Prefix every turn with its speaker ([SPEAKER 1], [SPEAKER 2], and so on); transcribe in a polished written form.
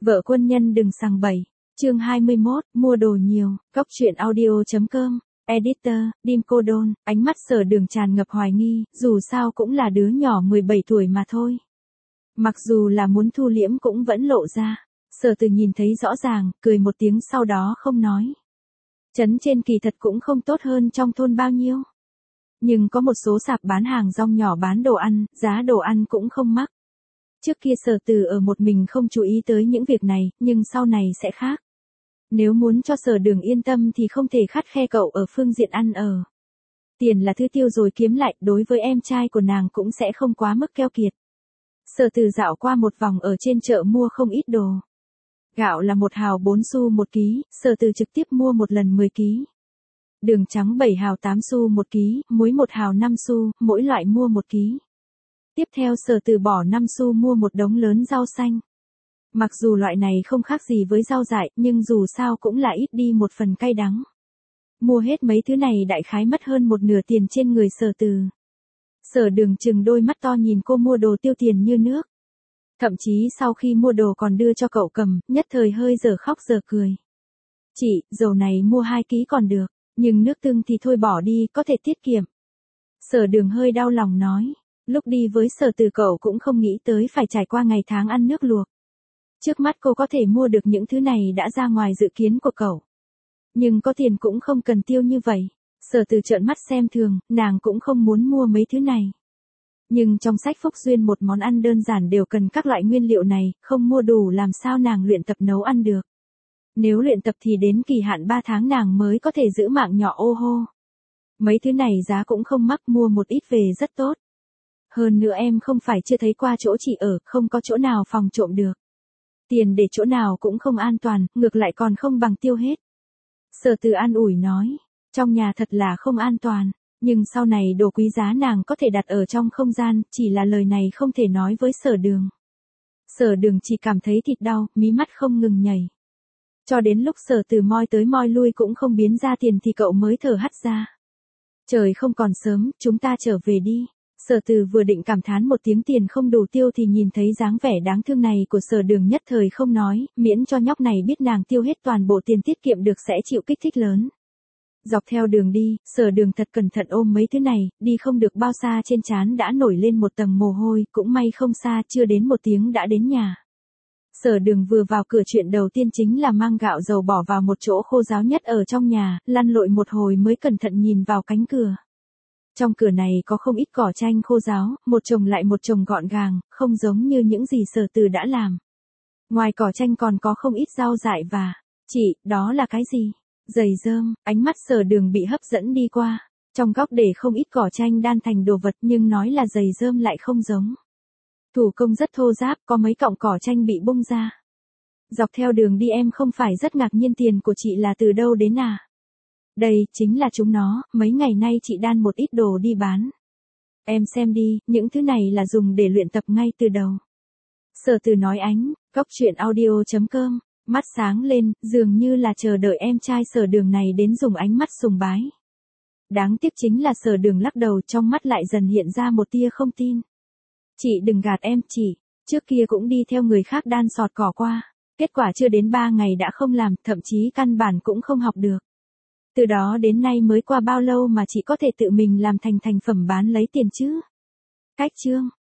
[SPEAKER 1] Vợ quân nhân đừng sằng bậy. Chương 21, mua đồ nhiều, Cóc truyện audio.com, Editor, Dim Cô Đôn, ánh mắt Sở Đường tràn ngập hoài nghi, dù sao cũng là đứa nhỏ 17 tuổi mà thôi. Mặc dù là muốn thu liễm cũng vẫn lộ ra. Sở Từ nhìn thấy rõ ràng, cười một tiếng sau đó không nói. Trấn trên kỳ thật cũng không tốt hơn trong thôn bao nhiêu. Nhưng có một số sạp bán hàng rong nhỏ bán đồ ăn, giá đồ ăn cũng không mắc. Trước kia Sở Từ ở một mình không chú ý tới những việc này, nhưng sau này sẽ khác. Nếu muốn cho Sở Đường yên tâm thì không thể khắt khe cậu ở phương diện ăn ở. Tiền là thứ tiêu rồi kiếm lại, đối với em trai của nàng cũng sẽ không quá mức keo kiệt. Sở Từ dạo qua một vòng ở trên chợ mua không ít đồ. Gạo là 1 hào 4 xu 1 ký, Sở Từ trực tiếp mua một lần 10 ký. Đường trắng 7 hào 8 xu 1 ký, muối 1 hào 5 xu, mỗi loại mua 1 ký. Tiếp theo Sở Từ bỏ 5 xu mua một đống lớn rau xanh. Mặc dù loại này không khác gì với rau dại, nhưng dù sao cũng là ít đi một phần cay đắng. Mua hết mấy thứ này đại khái mất hơn một nửa tiền trên người Sở Từ. Sở Đường trừng đôi mắt to nhìn cô mua đồ tiêu tiền như nước. Thậm chí sau khi mua đồ còn đưa cho cậu cầm, nhất thời hơi giờ khóc giờ cười. Chị, dầu này mua 2 ký còn được, nhưng nước tương thì thôi bỏ đi, có thể tiết kiệm. Sở Đường hơi đau lòng nói. Lúc đi với Sở Từ cậu cũng không nghĩ tới phải trải qua ngày tháng ăn nước luộc. Trước mắt cô có thể mua được những thứ này đã ra ngoài dự kiến của cậu. Nhưng có tiền cũng không cần tiêu như vậy. Sở Từ trợn mắt xem thường, nàng cũng không muốn mua mấy thứ này. Nhưng trong sách Phúc Duyên một món ăn đơn giản đều cần các loại nguyên liệu này, không mua đủ làm sao nàng luyện tập nấu ăn được. Nếu luyện tập thì đến kỳ hạn 3 tháng nàng mới có thể giữ mạng nhỏ ô hô. Mấy thứ này giá cũng không mắc, mua một ít về rất tốt. Hơn nữa em không phải chưa thấy qua chỗ chị ở, không có chỗ nào phòng trộm được. Tiền để chỗ nào cũng không an toàn, ngược lại còn không bằng tiêu hết. Sở Từ an ủi nói, trong nhà thật là không an toàn, nhưng sau này đồ quý giá nàng có thể đặt ở trong không gian, chỉ là lời này không thể nói với Sở Đường. Sở Đường chỉ cảm thấy thịt đau, mí mắt không ngừng nhảy. Cho đến lúc Sở Từ moi tới moi lui cũng không biến ra tiền thì cậu mới thở hắt ra. Trời không còn sớm, chúng ta trở về đi. Sở Từ vừa định cảm thán một tiếng tiền không đủ tiêu thì nhìn thấy dáng vẻ đáng thương này của Sở Đường nhất thời không nói, miễn cho nhóc này biết nàng tiêu hết toàn bộ tiền tiết kiệm được sẽ chịu kích thích lớn. Dọc theo đường đi, Sở Đường thật cẩn thận ôm mấy thứ này, đi không được bao xa trên trán đã nổi lên một tầng mồ hôi, cũng may không xa, chưa đến 1 tiếng đã đến nhà. Sở Đường vừa vào cửa chuyện đầu tiên chính là mang gạo dầu bỏ vào một chỗ khô ráo nhất ở trong nhà, lăn lội một hồi mới cẩn thận nhìn vào cánh cửa. Trong cửa này có không ít cỏ chanh khô ráo, một chồng lại một chồng gọn gàng, không giống như những gì Sở Từ đã làm. Ngoài cỏ chanh còn có không ít rau dại và... Chị, đó là cái gì? Giày rơm, ánh mắt Sở Đường bị hấp dẫn đi qua. Trong góc để không ít cỏ chanh đan thành đồ vật nhưng nói là giày rơm lại không giống. Thủ công rất thô ráp, có mấy cọng cỏ chanh bị bung ra. Dọc theo đường đi em không phải rất ngạc nhiên tiền của chị là từ đâu đến à? Đây, chính là chúng nó, mấy ngày nay chị đan một ít đồ đi bán. Em xem đi, những thứ này là dùng để luyện tập ngay từ đầu. Sở Từ nói ánh, Cóc truyện audio.com, mắt sáng lên, dường như là chờ đợi em trai Sở Đường này đến dùng ánh mắt sùng bái. Đáng tiếc chính là Sở Đường lắc đầu, trong mắt lại dần hiện ra một tia không tin. Chị đừng gạt em, chị, trước kia cũng đi theo người khác đan sọt cỏ qua, kết quả chưa đến 3 ngày đã không làm, thậm chí căn bản cũng không học được. Từ đó đến nay mới qua bao lâu mà chị có thể tự mình làm thành thành phẩm bán lấy tiền chứ? Cách chương